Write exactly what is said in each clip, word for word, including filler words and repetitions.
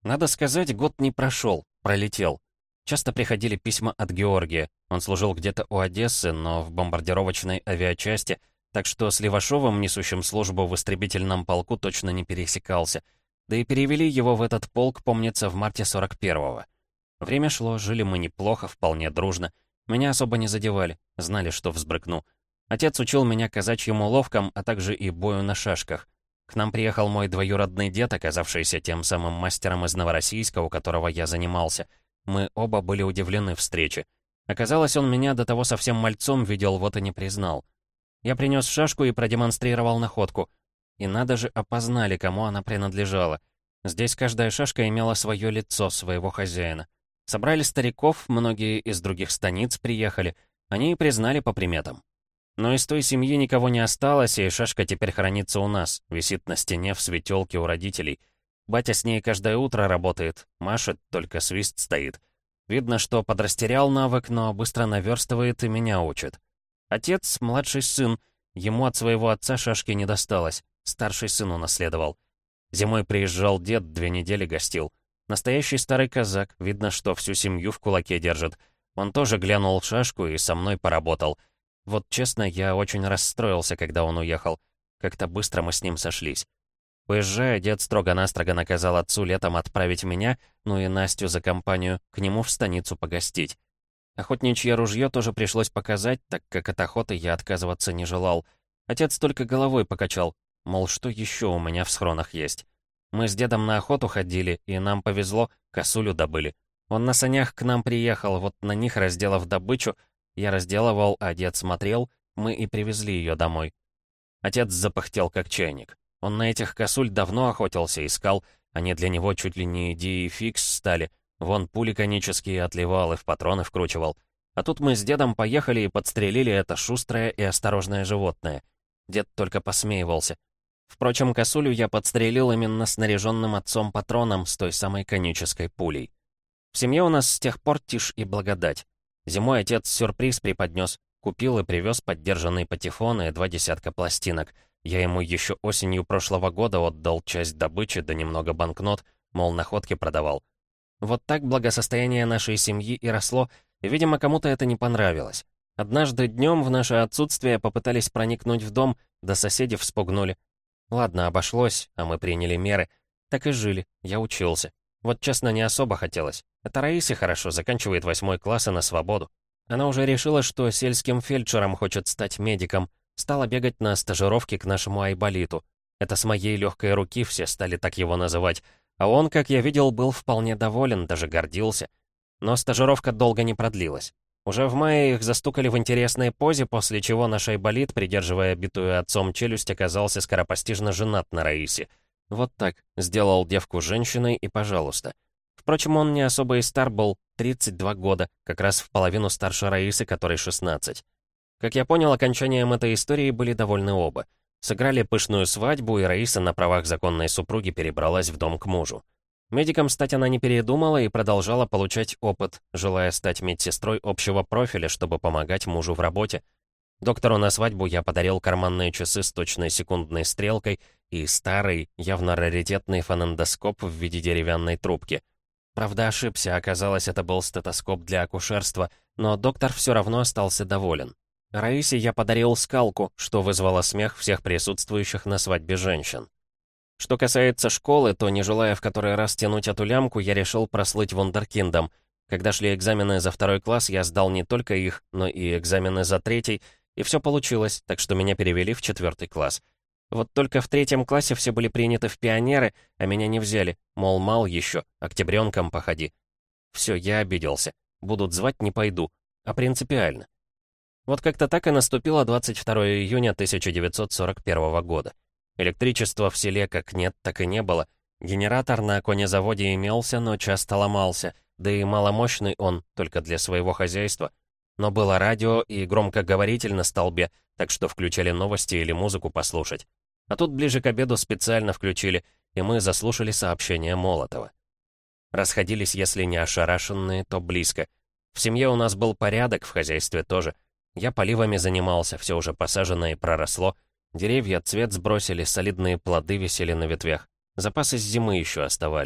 Надо сказать, год не прошел, пролетел. Часто приходили письма от Георгия. Он служил где-то у Одессы, но в бомбардировочной авиачасти, так что с Левашовым, несущим службу в истребительном полку, точно не пересекался. Да и перевели его в этот полк, помнится, в марте сорок первого. Время шло, жили мы неплохо, вполне дружно. Меня особо не задевали, знали, что взбрыкну. Отец учил меня казачьим уловкам, а также и бою на шашках. К нам приехал мой двоюродный дед, оказавшийся тем самым мастером из Новороссийска, у которого я занимался. Мы оба были удивлены встрече. Оказалось, он меня до того совсем мальцом видел, вот и не признал. Я принес шашку и продемонстрировал находку. И надо же, опознали, кому она принадлежала. Здесь каждая шашка имела свое лицо, своего хозяина. Собрали стариков, многие из других станиц приехали. Они и признали по приметам. Но из той семьи никого не осталось, и шашка теперь хранится у нас, висит на стене в светелке у родителей. Батя с ней каждое утро работает, машет, только свист стоит. Видно, что подрастерял навык, но быстро наверстывает и меня учит. Отец — младший сын, ему от своего отца шашки не досталось, старший сын унаследовал. Зимой приезжал дед, две недели гостил. Настоящий старый казак, видно, что всю семью в кулаке держит. Он тоже глянул в шашку и со мной поработал. Вот честно, я очень расстроился, когда он уехал. Как-то быстро мы с ним сошлись. Уезжая, дед строго-настрого наказал отцу летом отправить меня, ну и Настю за компанию, к нему в станицу погостить. Охотничье ружье тоже пришлось показать, так как от охоты я отказываться не желал. Отец только головой покачал, мол, что еще у меня в схронах есть. Мы с дедом на охоту ходили, и нам повезло, косулю добыли. Он на санях к нам приехал, вот на них, разделав добычу, я разделывал, а дед смотрел, мы и привезли ее домой. Отец запыхтел, как чайник. Он на этих косуль давно охотился, искал, они для него чуть ли не идеей фикс стали. Вон пули конические отливал и в патроны вкручивал. А тут мы с дедом поехали и подстрелили это шустрое и осторожное животное. Дед только посмеивался. Впрочем, косулю я подстрелил именно снаряженным отцом патроном с той самой конической пулей. В семье у нас с тех пор тишь и благодать. Зимой отец сюрприз преподнес. Купил и привез поддержанный патефон и два десятка пластинок. Я ему еще осенью прошлого года отдал часть добычи, да немного банкнот, мол, находки продавал. Вот так благосостояние нашей семьи и росло, и, видимо, кому-то это не понравилось. Однажды днем в наше отсутствие попытались проникнуть в дом, да соседи вспугнули. Ладно, обошлось, а мы приняли меры. Так и жили, я учился. Вот честно, не особо хотелось. Это Раисе хорошо, заканчивает восьмой класс и на свободу. Она уже решила, что сельским фельдшером хочет стать медиком. Стала бегать на стажировки к нашему Айболиту. Это с моей легкой руки все стали так его называть. А он, как я видел, был вполне доволен, даже гордился. Но стажировка долго не продлилась. Уже в мае их застукали в интересной позе, после чего наш Айболит, придерживая битую отцом челюсть, оказался скоропостижно женат на Раисе. Вот так, сделал девку женщиной и пожалуйста. Впрочем, он не особо и стар был, тридцать два года, как раз в половину старше Раисы, которой шестнадцать. Как я понял, окончанием этой истории были довольны оба. Сыграли пышную свадьбу, и Раиса на правах законной супруги перебралась в дом к мужу. Медиком стать она не передумала и продолжала получать опыт, желая стать медсестрой общего профиля, чтобы помогать мужу в работе. Доктору на свадьбу я подарил карманные часы с точной секундной стрелкой и старый, явно раритетный фонендоскоп в виде деревянной трубки. Правда, ошибся, оказалось, это был стетоскоп для акушерства, но доктор все равно остался доволен. Раисе я подарил скалку, что вызвало смех всех присутствующих на свадьбе женщин. Что касается школы, то, не желая в который раз тянуть эту лямку, я решил прослыть вундеркиндом. Когда шли экзамены за второй класс, я сдал не только их, но и экзамены за третий, и все получилось, так что меня перевели в четвертый класс. Вот только в третьем классе все были приняты в пионеры, а меня не взяли, мол, мал еще, октябренком походи. Все, я обиделся. Будут звать, не пойду. А принципиально. Вот как-то так и наступило двадцать второго июня тысяча девятьсот сорок первого года. Электричества в селе как нет, так и не было. Генератор на конезаводе имелся, но часто ломался, да и маломощный он, только для своего хозяйства. Но было радио и громкоговоритель на столбе, так что включали новости или музыку послушать. А тут ближе к обеду специально включили, и мы заслушали сообщение Молотова. Расходились, если не ошарашенные, то близко. В семье у нас был порядок, в хозяйстве тоже. Я поливами занимался, все уже посажено и проросло. Деревья цвет сбросили, солидные плоды висели на ветвях. Запасы с зимы еще оставались.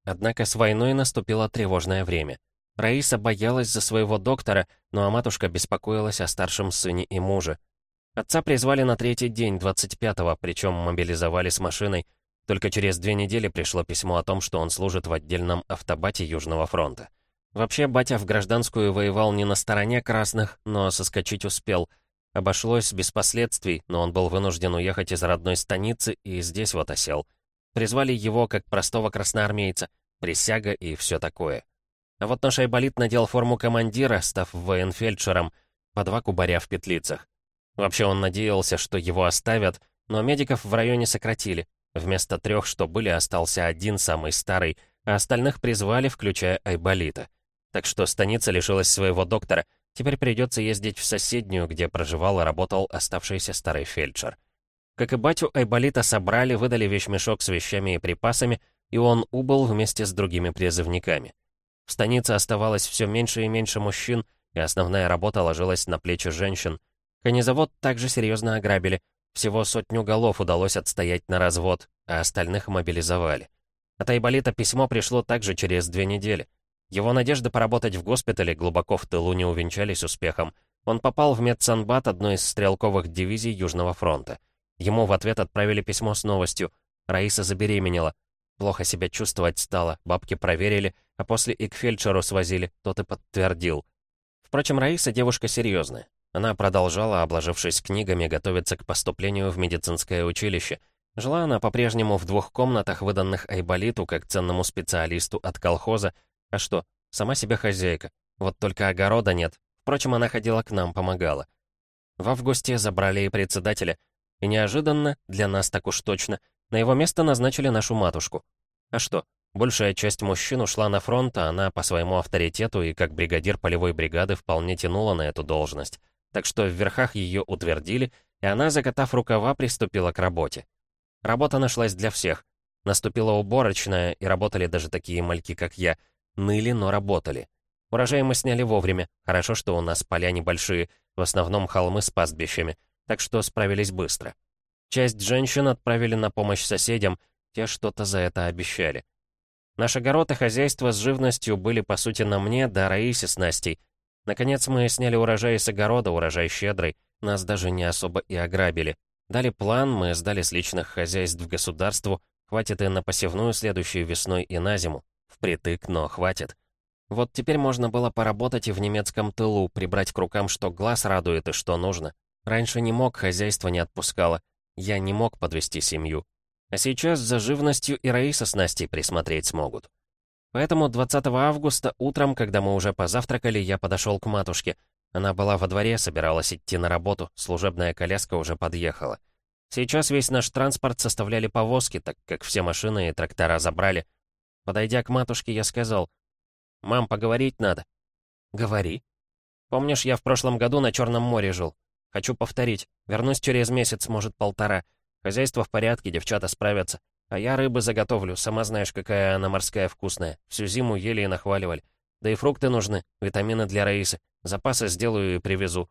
Однако с войной наступило тревожное время. Раиса боялась за своего доктора, ну а матушка беспокоилась о старшем сыне и муже. Отца призвали на третий день, двадцать пятого, причем мобилизовали с машиной. Только через две недели пришло письмо о том, что он служит в отдельном автобате Южного фронта. Вообще, батя в гражданскую воевал не на стороне красных, но соскочить успел. Обошлось без последствий, но он был вынужден уехать из родной станицы и здесь вот осел. Призвали его как простого красноармейца, присяга и все такое. А вот наш Айболит надел форму командира, став военфельдшером, по два кубаря в петлицах. Вообще он надеялся, что его оставят, но медиков в районе сократили. Вместо трех, что были, остался один, самый старый, а остальных призвали, включая Айболита. Так что станица лишилась своего доктора, теперь придется ездить в соседнюю, где проживал и работал оставшийся старый фельдшер. Как и батю, Айболита собрали, выдали вещмешок с вещами и припасами, и он убыл вместе с другими призывниками. В станице оставалось все меньше и меньше мужчин, и основная работа ложилась на плечи женщин. Конезавод также серьезно ограбили. Всего сотню голов удалось отстоять на развод, а остальных мобилизовали. От Айболита письмо пришло также через две недели. Его надежды поработать в госпитале глубоко в тылу не увенчались успехом. Он попал в медсанбат одной из стрелковых дивизий Южного фронта. Ему в ответ отправили письмо с новостью. Раиса забеременела. Плохо себя чувствовать стала, бабки проверили, а после и к фельдшеру свозили, тот и подтвердил. Впрочем, Раиса девушка серьезная. Она продолжала, обложившись книгами, готовиться к поступлению в медицинское училище. Жила она по-прежнему в двух комнатах, выданных Айболиту как ценному специалисту от колхоза. А что, сама себе хозяйка. Вот только огорода нет. Впрочем, она ходила к нам, помогала. В августе забрали и председателя. И неожиданно, для нас так уж точно, на его место назначили нашу матушку. А что, большая часть мужчин ушла на фронт, а она по своему авторитету и как бригадир полевой бригады вполне тянула на эту должность. Так что в верхах ее утвердили, и она, закатав рукава, приступила к работе. Работа нашлась для всех. Наступила уборочная, и работали даже такие мальки, как я. Ныли, но работали. Урожай мы сняли вовремя. Хорошо, что у нас поля небольшие, в основном холмы с пастбищами, так что справились быстро. Часть женщин отправили на помощь соседям, те что-то за это обещали. Наш огород и хозяйство с живностью были, по сути, на мне, да Раисе с Настей. Наконец мы сняли урожай с огорода, урожай щедрый, нас даже не особо и ограбили. Дали план, мы сдали с личных хозяйств государству, хватит и на посевную следующей весной и на зиму. Впритык, но хватит. Вот теперь можно было поработать и в немецком тылу, прибрать к рукам, что глаз радует и что нужно. Раньше не мог, хозяйство не отпускало. Я не мог подвести семью. А сейчас за живностью и Раиса с Настей присмотреть смогут. Поэтому двадцатого августа утром, когда мы уже позавтракали, я подошел к матушке. Она была во дворе, собиралась идти на работу, служебная коляска уже подъехала. Сейчас весь наш транспорт составляли повозки, так как все машины и трактора забрали. Подойдя к матушке, я сказал: «Мам, поговорить надо». «Говори». «Помнишь, я в прошлом году на Черном море жил? Хочу повторить. Вернусь через месяц, может, полтора. Хозяйство в порядке, девчата справятся. А я рыбы заготовлю, сама знаешь, какая она морская вкусная. Всю зиму ели и нахваливали. Да и фрукты нужны, витамины для Раисы. Запасы сделаю и привезу».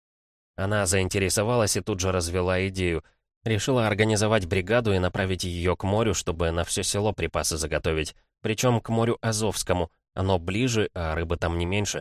Она заинтересовалась и тут же развела идею. Решила организовать бригаду и направить ее к морю, чтобы на все село припасы заготовить. Причем к морю Азовскому. Оно ближе, а рыбы там не меньше.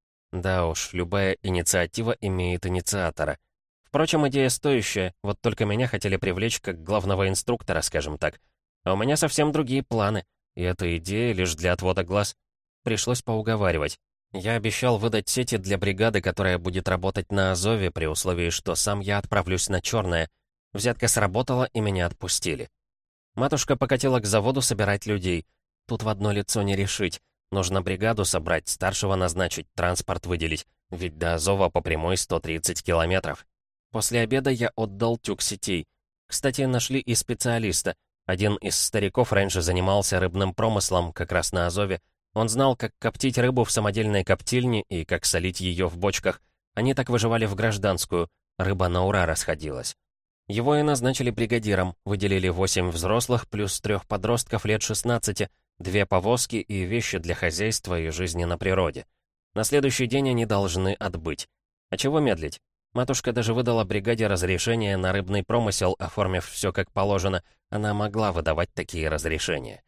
Да уж, любая инициатива имеет инициатора. Впрочем, идея стоящая, вот только меня хотели привлечь как главного инструктора, скажем так. А у меня совсем другие планы, и эта идея лишь для отвода глаз. Пришлось поуговаривать. Я обещал выдать сети для бригады, которая будет работать на Азове, при условии, что сам я отправлюсь на Черное. Взятка сработала, и меня отпустили. Матушка покатила к заводу собирать людей. Тут в одно лицо не решить. Нужно бригаду собрать, старшего назначить, транспорт выделить. Ведь до Азова по прямой сто тридцать километров. После обеда я отдал тюк сетей. Кстати, нашли и специалиста. Один из стариков раньше занимался рыбным промыслом, как раз на Азове. Он знал, как коптить рыбу в самодельной коптильне и как солить ее в бочках. Они так выживали в гражданскую. Рыба на ура расходилась. Его и назначили бригадиром, выделили восемь взрослых плюс трех подростков лет шестнадцати, две повозки и вещи для хозяйства и жизни на природе. На следующий день они должны отбыть. А чего медлить? Матушка даже выдала бригаде разрешение на рыбный промысел, оформив все как положено. Она могла выдавать такие разрешения.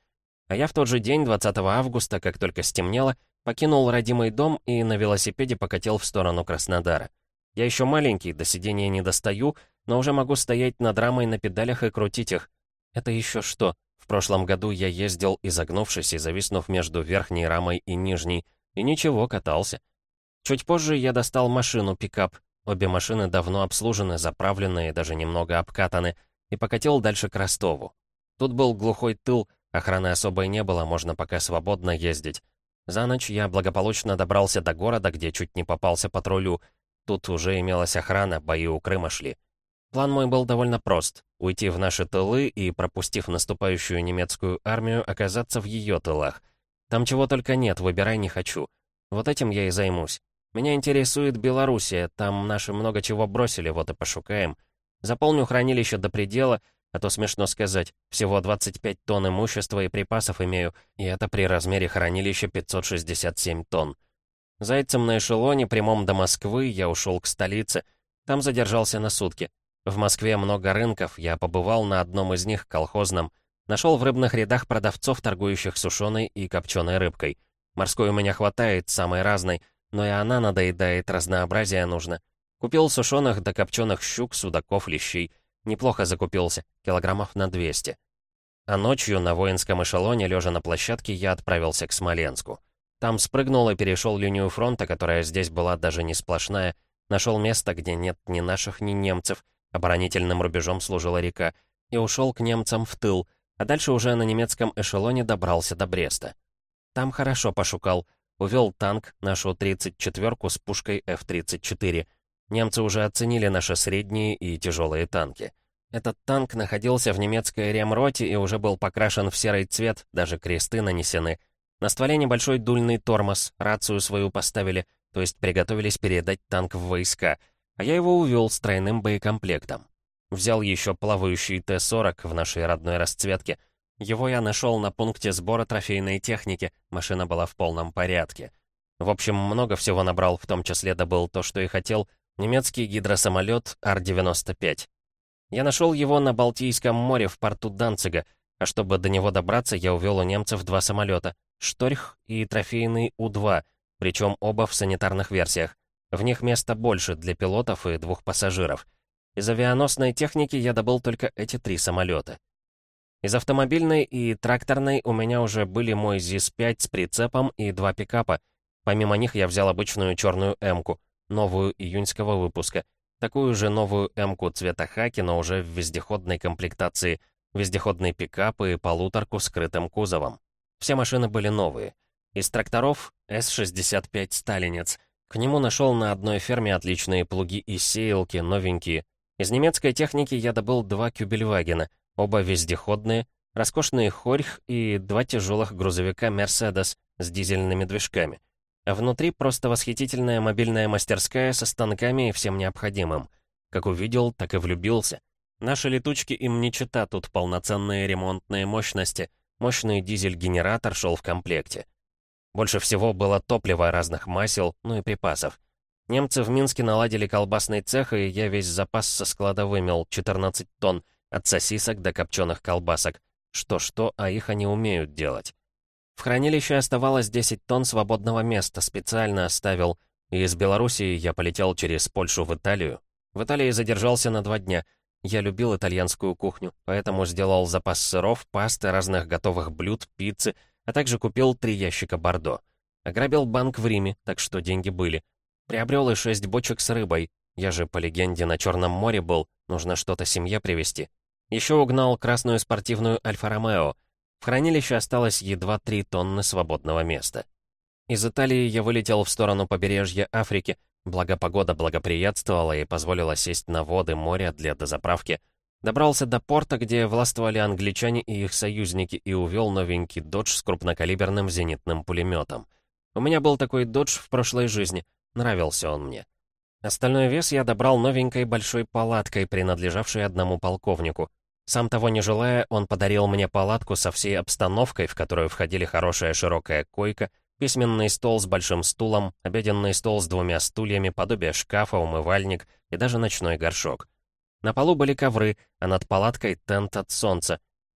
А я в тот же день, двадцатого августа, как только стемнело, покинул родимый дом и на велосипеде покатил в сторону Краснодара. Я еще маленький, до сидения не достаю, но уже могу стоять над рамой на педалях и крутить их. Это еще что? В прошлом году я ездил, изогнувшись и зависнув между верхней рамой и нижней, и ничего, катался. Чуть позже я достал машину, пикап. Обе машины давно обслужены, заправлены и даже немного обкатаны, и покатил дальше к Ростову. Тут был глухой тыл, охраны особой не было, можно пока свободно ездить. За ночь я благополучно добрался до города, где чуть не попался патрулю. Тут уже имелась охрана, бои у Крыма шли. План мой был довольно прост — уйти в наши тылы и, пропустив наступающую немецкую армию, оказаться в ее тылах. Там чего только нет, выбирай не хочу. Вот этим я и займусь. Меня интересует Белоруссия, там наши много чего бросили, вот и пошукаем. Заполню хранилище до предела, а то смешно сказать, всего двадцать пять тонн имущества и припасов имею, и это при размере хранилища пятьсот шестьдесят семь тонн. Зайцем на эшелоне, прямом до Москвы, я ушел к столице. Там задержался на сутки. В Москве много рынков, я побывал на одном из них, колхозном. Нашел в рыбных рядах продавцов, торгующих сушеной и копченой рыбкой. Морской у меня хватает, самой разной, но и она надоедает, разнообразия нужно. Купил сушеных до копченых щук, судаков, лещей. Неплохо закупился, килограммов на двести. А ночью на воинском эшелоне, лежа на площадке, я отправился к Смоленску. Там спрыгнул и перешел линию фронта, которая здесь была даже не сплошная. Нашел место, где нет ни наших, ни немцев. Оборонительным рубежом служила река. И ушел к немцам в тыл, а дальше уже на немецком эшелоне добрался до Бреста. Там хорошо пошукал. Увел танк, нашу тридцать четвёрку с пушкой эф тридцать четыре. Немцы уже оценили наши средние и тяжелые танки. Этот танк находился в немецкой ремроте и уже был покрашен в серый цвет, даже кресты нанесены. На стволе небольшой дульный тормоз, рацию свою поставили, то есть приготовились передать танк в войска, а я его увел с тройным боекомплектом. Взял еще плавающий Т сорок в нашей родной расцветке. Его я нашел на пункте сбора трофейной техники, машина была в полном порядке. В общем, много всего набрал, в том числе добыл то, что и хотел, немецкий гидросамолет Ар девяносто пять. Я нашел его на Балтийском море в порту Данцига, а чтобы до него добраться, я увел у немцев два самолета — Шторх и трофейный У два, причем оба в санитарных версиях. В них места больше для пилотов и двух пассажиров. Из авианосной техники я добыл только эти три самолета. Из автомобильной и тракторной у меня уже были мой ЗИС пять с прицепом и два пикапа. Помимо них я взял обычную черную М-ку, новую июньского выпуска. Такую же новую М-ку цвета хаки, но уже в вездеходной комплектации. Вездеходный пикап и полуторку с скрытым кузовом. Все машины были новые. Из тракторов С шестьдесят пять «Сталинец». К нему нашел на одной ферме отличные плуги и сеялки, новенькие. Из немецкой техники я добыл два Кюбельвагена, оба вездеходные, роскошный Хорьх и два тяжелых грузовика «Мерседес» с дизельными движками. А внутри просто восхитительная мобильная мастерская со станками и всем необходимым. Как увидел, так и влюбился. Наши летучки им не чета, тут полноценные ремонтные мощности. Мощный дизель-генератор шел в комплекте. Больше всего было топлива разных масел, ну и припасов. Немцы в Минске наладили колбасный цех, и я весь запас со склада вымел, четырнадцать тонн, от сосисок до копченых колбасок. Что-что, а их они умеют делать. В хранилище оставалось десять тонн свободного места, специально оставил, и из Белоруссии я полетел через Польшу в Италию. В Италии задержался на два дня. Я любил итальянскую кухню, поэтому сделал запас сыров, пасты, разных готовых блюд, пиццы, а также купил три ящика бордо. Ограбил банк в Риме, так что деньги были. Приобрел и шесть бочек с рыбой. Я же, по легенде, на Черном море был, нужно что-то семье привезти. Еще угнал красную спортивную Альфа-Ромео. В хранилище осталось едва три тонны свободного места. Из Италии я вылетел в сторону побережья Африки, благо погода благоприятствовала и позволила сесть на воды моря для дозаправки. Добрался до порта, где властвовали англичане и их союзники, и увел новенький «Додж» с крупнокалиберным зенитным пулеметом. У меня был такой «Додж» в прошлой жизни, нравился он мне. Остальной вес я добрал новенькой большой палаткой, принадлежавшей одному полковнику. Сам того не желая, он подарил мне палатку со всей обстановкой, в которую входили хорошая широкая койка, письменный стол с большим стулом, обеденный стол с двумя стульями, подобие шкафа, умывальник и даже ночной горшок. На полу были ковры, а над палаткой тент от солнца.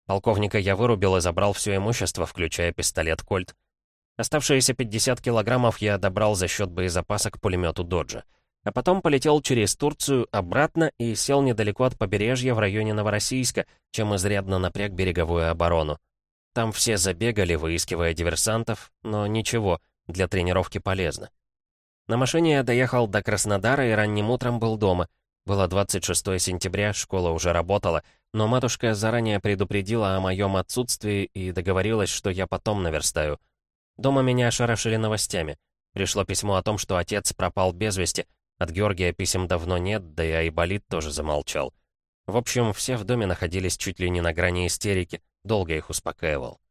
Полковника я вырубил и забрал все имущество, включая пистолет «Кольт». Оставшиеся пятьдесят килограммов я добрал за счет боезапаса к пулемету «Доджа». А потом полетел через Турцию обратно и сел недалеко от побережья в районе Новороссийска, чем изрядно напряг береговую оборону. Там все забегали, выискивая диверсантов, но ничего, для тренировки полезно. На машине я доехал до Краснодара и ранним утром был дома. Было двадцать шестое сентября, школа уже работала, но матушка заранее предупредила о моем отсутствии и договорилась, что я потом наверстаю. Дома меня ошарашили новостями. Пришло письмо о том, что отец пропал без вести. От Георгия писем давно нет, да и Айболит тоже замолчал. В общем, все в доме находились чуть ли не на грани истерики, долго их успокаивал.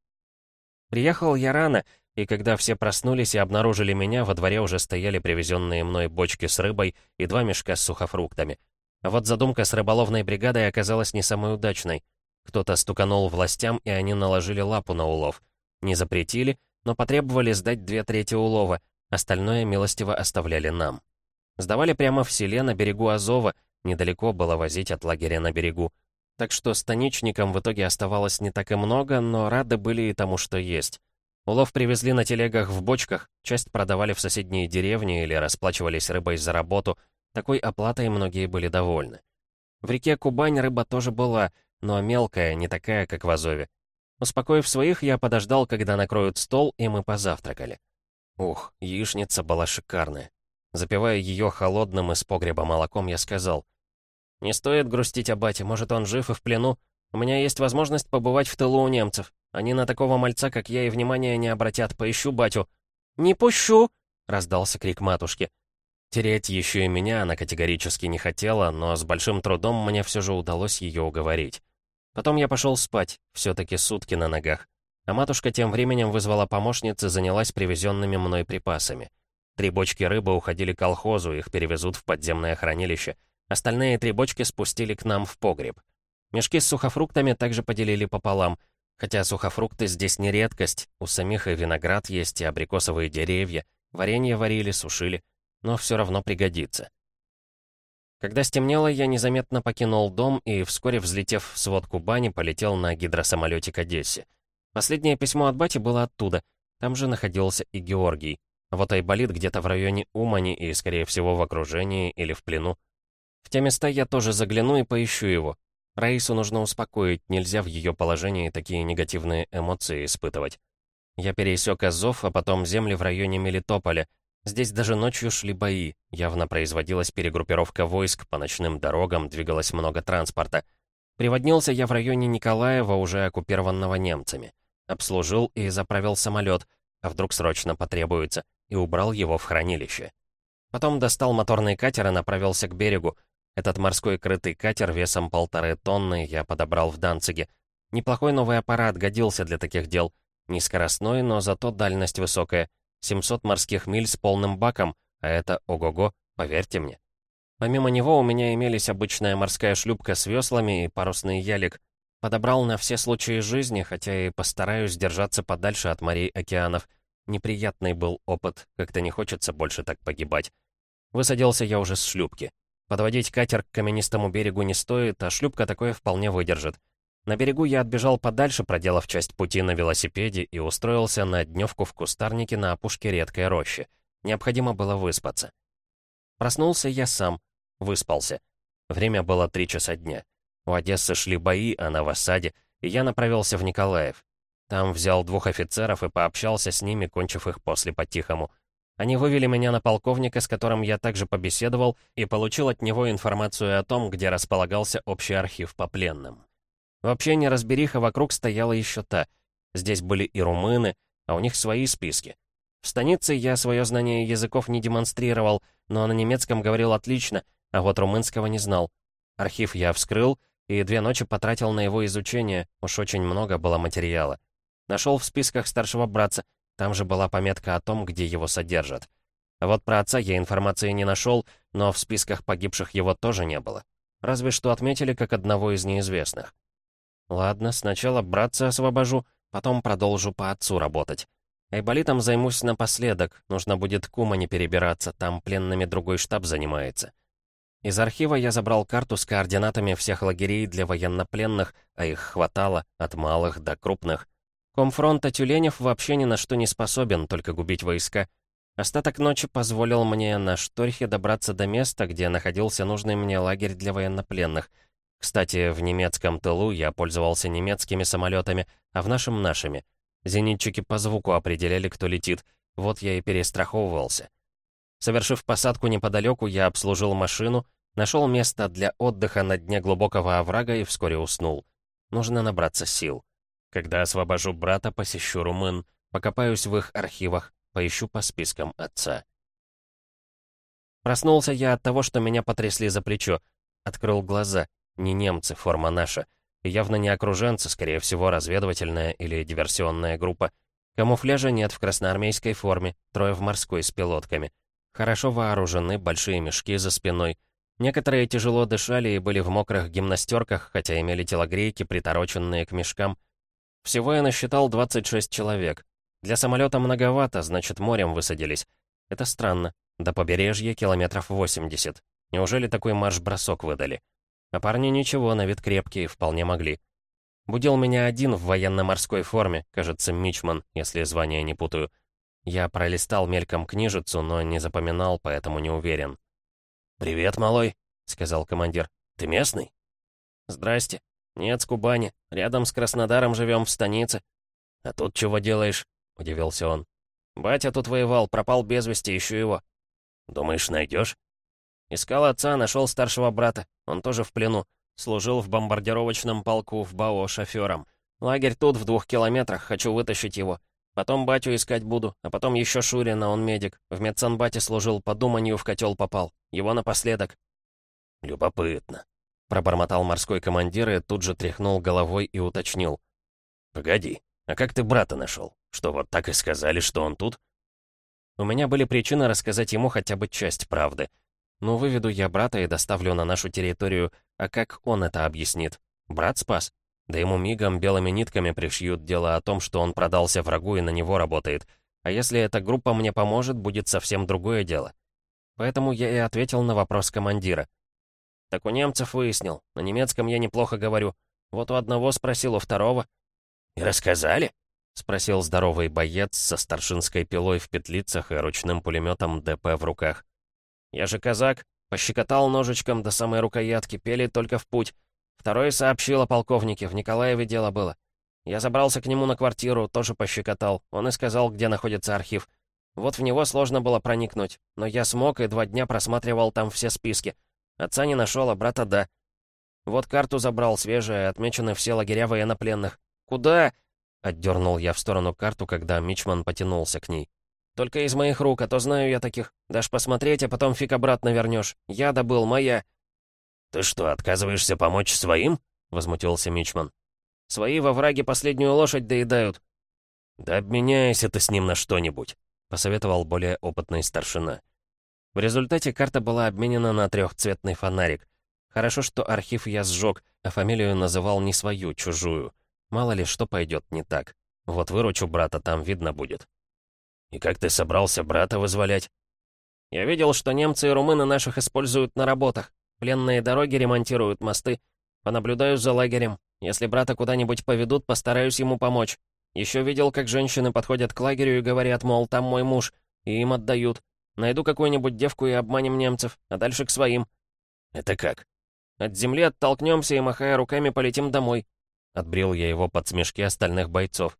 Приехал я рано, и когда все проснулись и обнаружили меня, во дворе уже стояли привезенные мной бочки с рыбой и два мешка с сухофруктами. А вот задумка с рыболовной бригадой оказалась не самой удачной. Кто-то стуканул властям, и они наложили лапу на улов. Не запретили, но потребовали сдать две трети улова, остальное милостиво оставляли нам. Сдавали прямо в селе на берегу Азова, недалеко было возить от лагеря на берегу. Так что станичникам в итоге оставалось не так и много, но рады были и тому, что есть. Улов привезли на телегах в бочках, часть продавали в соседние деревни или расплачивались рыбой за работу. Такой оплатой многие были довольны. В реке Кубань рыба тоже была, но мелкая, не такая, как в Азове. Успокоив своих, я подождал, когда накроют стол, и мы позавтракали. Ух, яичница была шикарная. Запивая ее холодным из погреба молоком, я сказал: «Не стоит грустить о бате, может, он жив и в плену. У меня есть возможность побывать в тылу у немцев. Они на такого мальца, как я, и внимания не обратят. Поищу батю». «Не пущу!» — раздался крик матушки. Тереть еще и меня она категорически не хотела, но с большим трудом мне все же удалось ее уговорить. Потом я пошел спать, все-таки сутки на ногах. А матушка тем временем вызвала помощниц и занялась привезенными мной припасами. Три бочки рыбы уходили к колхозу, их перевезут в подземное хранилище. Остальные три бочки спустили к нам в погреб. Мешки с сухофруктами также поделили пополам. Хотя сухофрукты здесь не редкость, у самих и виноград есть, и абрикосовые деревья, варенье варили, сушили, но все равно пригодится. Когда стемнело, я незаметно покинул дом и, вскоре взлетев в свод Кубани, полетел на гидросамолете к Одессе. Последнее письмо от бати было оттуда, там же находился и Георгий. А вот Айболит где-то в районе Умани и, скорее всего, в окружении или в плену. В те места я тоже загляну и поищу его. Раису нужно успокоить, нельзя в ее положении такие негативные эмоции испытывать. Я пересек Азов, а потом земли в районе Мелитополя. Здесь даже ночью шли бои, явно производилась перегруппировка войск, по ночным дорогам двигалось много транспорта. Приводнился я в районе Николаева, уже оккупированного немцами. Обслужил и заправил самолет, а вдруг срочно потребуется, и убрал его в хранилище. Потом достал моторный катер и направился к берегу. Этот морской крытый катер весом полторы тонны я подобрал в Данциге. Неплохой новый аппарат, годился для таких дел. Не скоростной, но зато дальность высокая. семьсот морских миль с полным баком, а это ого-го, поверьте мне. Помимо него у меня имелись обычная морская шлюпка с веслами и парусный ялик. Подобрал на все случаи жизни, хотя и постараюсь держаться подальше от морей океанов. Неприятный был опыт, как-то не хочется больше так погибать. Высадился я уже с шлюпки. Подводить катер к каменистому берегу не стоит, а шлюпка такое вполне выдержит. На берегу я отбежал подальше, проделав часть пути на велосипеде, и устроился на дневку в кустарнике на опушке редкой рощи. Необходимо было выспаться. Проснулся я сам, выспался. Время было три часа дня. У Одессы шли бои, она в осаде, и я направился в Николаев. Там взял двух офицеров и пообщался с ними, кончив их после по-тихому. Они вывели меня на полковника, с которым я также побеседовал, и получил от него информацию о том, где располагался общий архив по пленным. Вообще неразбериха вокруг стояла еще та. Здесь были и румыны, а у них свои списки. В станице я свое знание языков не демонстрировал, но на немецком говорил отлично, а вот румынского не знал. Архив я вскрыл, и две ночи потратил на его изучение, уж очень много было материала. Нашел в списках старшего братца, там же была пометка о том, где его содержат. А вот про отца я информации не нашел, но в списках погибших его тоже не было. Разве что отметили как одного из неизвестных. Ладно, сначала братца освобожу, потом продолжу по отцу работать. Айболитом займусь напоследок, нужно будет к Умане перебираться, там пленными другой штаб занимается. Из архива я забрал карту с координатами всех лагерей для военнопленных, а их хватало, от малых до крупных. Комфронта Тюленев вообще ни на что не способен, только губить войска. Остаток ночи позволил мне на шторхе добраться до места, где находился нужный мне лагерь для военнопленных. Кстати, в немецком тылу я пользовался немецкими самолетами, а в нашем — нашими. Зенитчики по звуку определяли, кто летит. Вот я и перестраховывался. Совершив посадку неподалеку, я обслужил машину, нашел место для отдыха на дне глубокого оврага и вскоре уснул. Нужно набраться сил. Когда освобожу брата, посещу румын, покопаюсь в их архивах, поищу по спискам отца. Проснулся я от того, что меня потрясли за плечо. Открыл глаза. Не немцы, форма наша. И явно не окруженцы, скорее всего, разведывательная или диверсионная группа. Камуфляжа нет в красноармейской форме, трое в морской с пилотками. Хорошо вооружены, большие мешки за спиной. Некоторые тяжело дышали и были в мокрых гимнастерках, хотя имели телогрейки, притороченные к мешкам. Всего я насчитал двадцать шесть человек. Для самолета многовато, значит, морем высадились. Это странно. До побережья километров восемьдесят. Неужели такой марш-бросок выдали? А парни ничего, на вид крепкие, вполне могли. Будил меня один в военно-морской форме, кажется, мичман, если звание не путаю. Я пролистал мельком книжицу, но не запоминал, поэтому не уверен. «Привет, малой», — сказал командир. «Ты местный?» «Здрасте. Нет, с Кубани. Рядом с Краснодаром живем в станице». «А тут чего делаешь?» — удивился он. «Батя тут воевал, пропал без вести, ищу его». «Думаешь, найдешь?» «Искал отца, нашел старшего брата. Он тоже в плену. Служил в бомбардировочном полку в БАО шофером. Лагерь тут, в двух километрах, хочу вытащить его. Потом батю искать буду, а потом еще Шурина, он медик. В медсанбате служил, по думанию в котел попал. Его напоследок». «Любопытно», — пробормотал морской командир и тут же тряхнул головой и уточнил. «Погоди, а как ты брата нашел? Что, вот так и сказали, что он тут?» У меня были причины рассказать ему хотя бы часть правды. Ну, выведу я брата и доставлю на нашу территорию, а как он это объяснит? Брат спас? Да ему мигом белыми нитками пришьют дело о том, что он продался врагу и на него работает. А если эта группа мне поможет, будет совсем другое дело. Поэтому я и ответил на вопрос командира. «Так у немцев выяснил. На немецком я неплохо говорю. Вот у одного спросил, у второго». «И рассказали?» — спросил здоровый боец со старшинской пилой в петлицах и ручным пулеметом ДП в руках. «Я же казак. Пощекотал ножичком до самой рукоятки, пели только в путь. Второй сообщил о полковнике, в Николаеве дело было. Я забрался к нему на квартиру, тоже пощекотал. Он и сказал, где находится архив. Вот в него сложно было проникнуть, но я смог и два дня просматривал там все списки. Отца не нашел, а брата да. Вот карту забрал, свежая, отмечены все лагеря военнопленных. Куда?» — отдернул я в сторону карту, когда мичман потянулся к ней. «Только из моих рук, а то знаю я таких. Дашь посмотреть, а потом фиг обратно вернешь. Я добыл, моя». «Ты что, отказываешься помочь своим?» — возмутился мичман. «Свои во враге последнюю лошадь доедают». «Да обменяйся ты с ним на что-нибудь», — посоветовал более опытный старшина. В результате карта была обменена на трехцветный фонарик. Хорошо, что архив я сжег, а фамилию называл не свою, чужую. Мало ли что пойдет не так. Вот выручу брата, там видно будет. «И как ты собрался брата вызволять?» «Я видел, что немцы и румыны наших используют на работах. Пленные дороги ремонтируют, мосты. Понаблюдаю за лагерем. Если брата куда-нибудь поведут, постараюсь ему помочь. Еще видел, как женщины подходят к лагерю и говорят, мол, там мой муж, и им отдают. Найду какую-нибудь девку и обманем немцев, а дальше к своим». «Это как?» «От земли оттолкнемся и, махая руками, полетим домой». Отбрил я его под смешки остальных бойцов.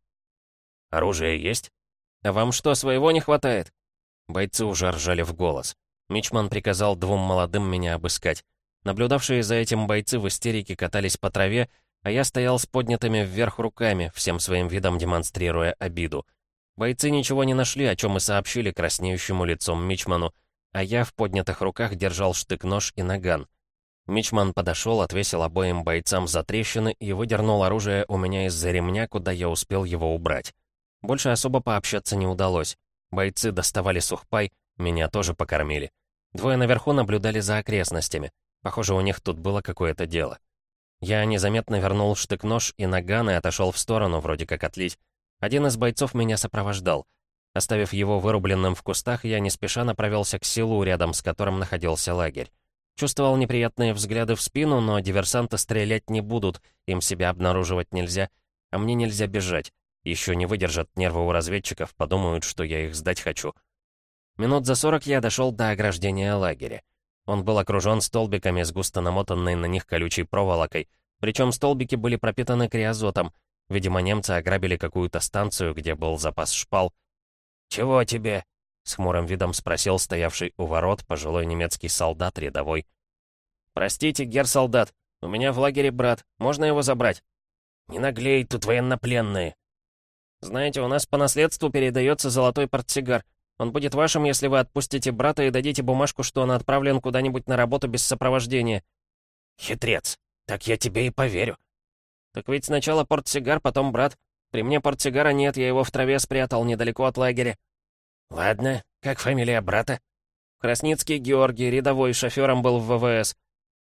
«Оружие есть?» «А вам что, своего не хватает?» Бойцы уже ржали в голос. Мичман приказал двум молодым меня обыскать. Наблюдавшие за этим бойцы в истерике катались по траве, а я стоял с поднятыми вверх руками, всем своим видом демонстрируя обиду. Бойцы ничего не нашли, о чем и сообщили краснеющему лицом мичману, а я в поднятых руках держал штык-нож и наган. Мичман подошел, отвесил обоим бойцам затрещины и выдернул оружие у меня из-за ремня, куда я успел его убрать. Больше особо пообщаться не удалось. Бойцы доставали сухпай, меня тоже покормили. Двое наверху наблюдали за окрестностями. Похоже, у них тут было какое-то дело. Я незаметно вернул штык-нож и наган и отошел в сторону, вроде как отлить. Один из бойцов меня сопровождал. Оставив его вырубленным в кустах, я не спеша направился к селу, рядом с которым находился лагерь. Чувствовал неприятные взгляды в спину, но диверсанты стрелять не будут, им себя обнаруживать нельзя, а мне нельзя бежать. Еще не выдержат нервы у разведчиков, подумают, что я их сдать хочу. Минут за сорок я дошел до ограждения лагеря. Он был окружен столбиками с густо намотанной на них колючей проволокой, причем столбики были пропитаны криозотом. Видимо, немцы ограбили какую-то станцию, где был запас шпал. «Чего тебе?» — с хмурым видом спросил стоявший у ворот пожилой немецкий солдат рядовой. «Простите, гер-солдат, у меня в лагере брат, можно его забрать?» «Не наглей, тут военнопленные». «Знаете, у нас по наследству передается золотой портсигар. Он будет вашим, если вы отпустите брата и дадите бумажку, что он отправлен куда-нибудь на работу без сопровождения». «Хитрец, так я тебе и поверю». «Так ведь сначала портсигар, потом брат. При мне портсигара нет, я его в траве спрятал, недалеко от лагеря». «Ладно, как фамилия брата?» «Красницкий Георгий, рядовой, шофером был в ВВС».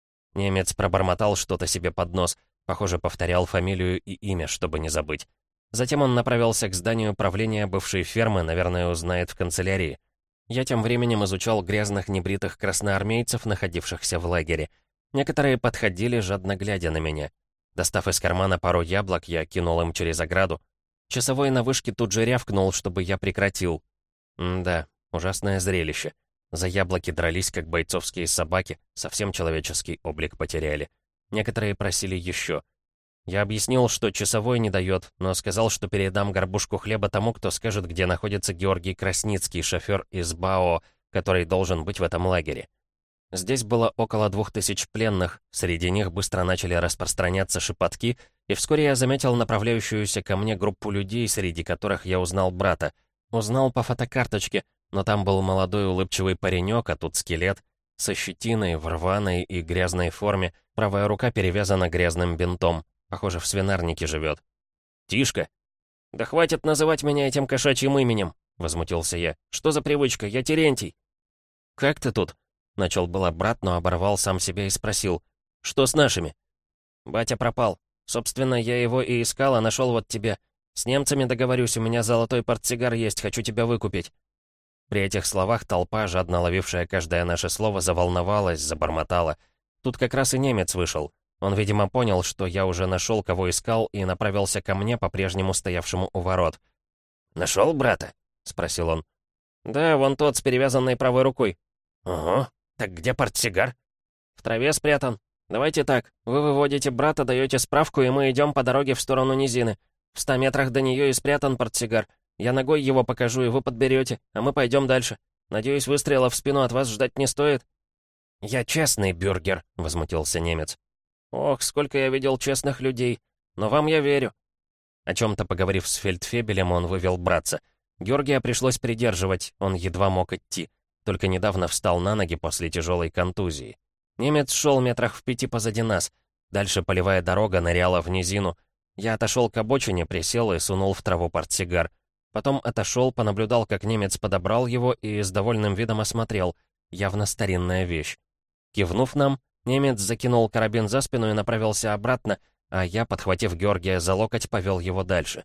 Немец пробормотал что-то себе под нос, похоже, повторял фамилию и имя, чтобы не забыть. Затем он направился к зданию правления бывшей фермы, наверное, узнает в канцелярии. Я тем временем изучал грязных небритых красноармейцев, находившихся в лагере. Некоторые подходили, жадно глядя на меня. Достав из кармана пару яблок, я кинул им через ограду. Часовой на вышке тут же рявкнул, чтобы я прекратил. М-да, ужасное зрелище. За яблоки дрались, как бойцовские собаки, совсем человеческий облик потеряли. Некоторые просили еще. Я объяснил, что часовой не дает, но сказал, что передам горбушку хлеба тому, кто скажет, где находится Георгий Красницкий, шофер из БАО, который должен быть в этом лагере. Здесь было около двух тысяч пленных, среди них быстро начали распространяться шепотки, и вскоре я заметил направляющуюся ко мне группу людей, среди которых я узнал брата. Узнал по фотокарточке, но там был молодой улыбчивый паренек, а тут скелет, со щетиной, в рваной и грязной форме, правая рука перевязана грязным бинтом. Похоже, в свинарнике живет. «Тишка!» «Да хватит называть меня этим кошачьим именем!» — возмутился я. «Что за привычка? Я Терентий!» «Как ты тут?» — начал было брат, но оборвал сам себя и спросил. «Что с нашими?» «Батя пропал. Собственно, я его и искал, а нашел вот тебя. С немцами договорюсь, у меня золотой портсигар есть, хочу тебя выкупить». При этих словах толпа, жадно ловившая каждое наше слово, заволновалась, забормотала. Тут как раз и немец вышел. Он, видимо, понял, что я уже нашел, кого искал, и направился ко мне, по-прежнему стоявшему у ворот. «Нашел брата?» — спросил он. «Да, вон тот с перевязанной правой рукой». «Ого, так где портсигар?» «В траве спрятан. Давайте так, вы выводите брата, даете справку, и мы идем по дороге в сторону низины. В ста метрах до нее и спрятан портсигар. Я ногой его покажу, и вы подберете, а мы пойдем дальше. Надеюсь, выстрела в спину от вас ждать не стоит». «Я честный бюргер», — возмутился немец. «Ох, сколько я видел честных людей. Но вам я верю». О чем-то поговорив с фельдфебелем, он вывел братца. Георгия пришлось придерживать, он едва мог идти. Только недавно встал на ноги после тяжелой контузии. Немец шел метрах в пяти позади нас. Дальше полевая дорога ныряла в низину. Я отошел к обочине, присел и сунул в траву портсигар. Потом отошел, понаблюдал, как немец подобрал его и с довольным видом осмотрел. Явно старинная вещь. Кивнув нам, немец закинул карабин за спину и направился обратно, а я, подхватив Георгия за локоть, повел его дальше.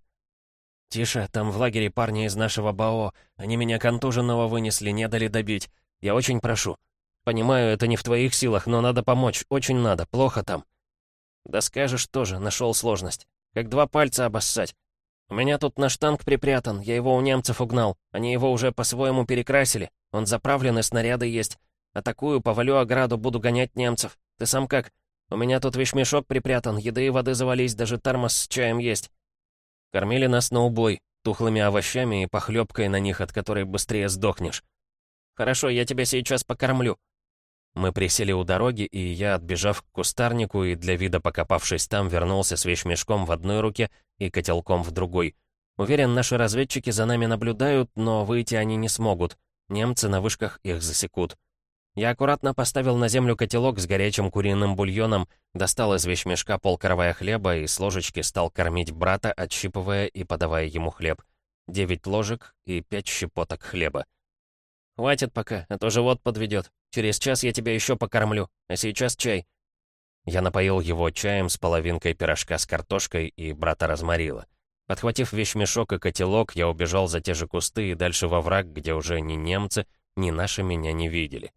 «Тише, там в лагере парни из нашего БАО. Они меня контуженного вынесли, не дали добить. Я очень прошу. Понимаю, это не в твоих силах, но надо помочь, очень надо, плохо там». «Да скажешь тоже, нашел сложность. Как два пальца обоссать. У меня тут наш танк припрятан, я его у немцев угнал. Они его уже по-своему перекрасили. Он заправлен, и снаряды есть. Атакую, повалю ограду, буду гонять немцев. Ты сам как? У меня тут вещмешок припрятан, еды и воды завались, даже термос с чаем есть». Кормили нас на убой, тухлыми овощами и похлебкой на них, от которой быстрее сдохнешь. «Хорошо, я тебя сейчас покормлю». Мы присели у дороги, и я, отбежав к кустарнику и для вида покопавшись там, вернулся с вещмешком в одной руке и котелком в другой. Уверен, наши разведчики за нами наблюдают, но выйти они не смогут. Немцы на вышках их засекут. Я аккуратно поставил на землю котелок с горячим куриным бульоном, достал из вещмешка полкоровая хлеба и с ложечки стал кормить брата, отщипывая и подавая ему хлеб. Девять ложек и пять щепоток хлеба. «Хватит пока, а то живот подведет. Через час я тебя еще покормлю, а сейчас чай». Я напоил его чаем с половинкой пирожка с картошкой, и брата разморило. Подхватив вещмешок и котелок, я убежал за те же кусты и дальше во враг, где уже ни немцы, ни наши меня не видели.